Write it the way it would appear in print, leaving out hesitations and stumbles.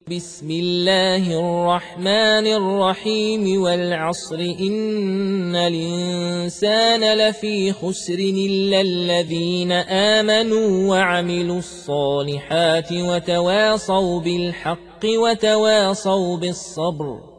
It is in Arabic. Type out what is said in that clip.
بسم الله الرحمن الرحيم والعصر إن الإنسان لفي خسر إلا الذين آمنوا وعملوا الصالحات وتواصوا بالحق وتواصوا بالصبر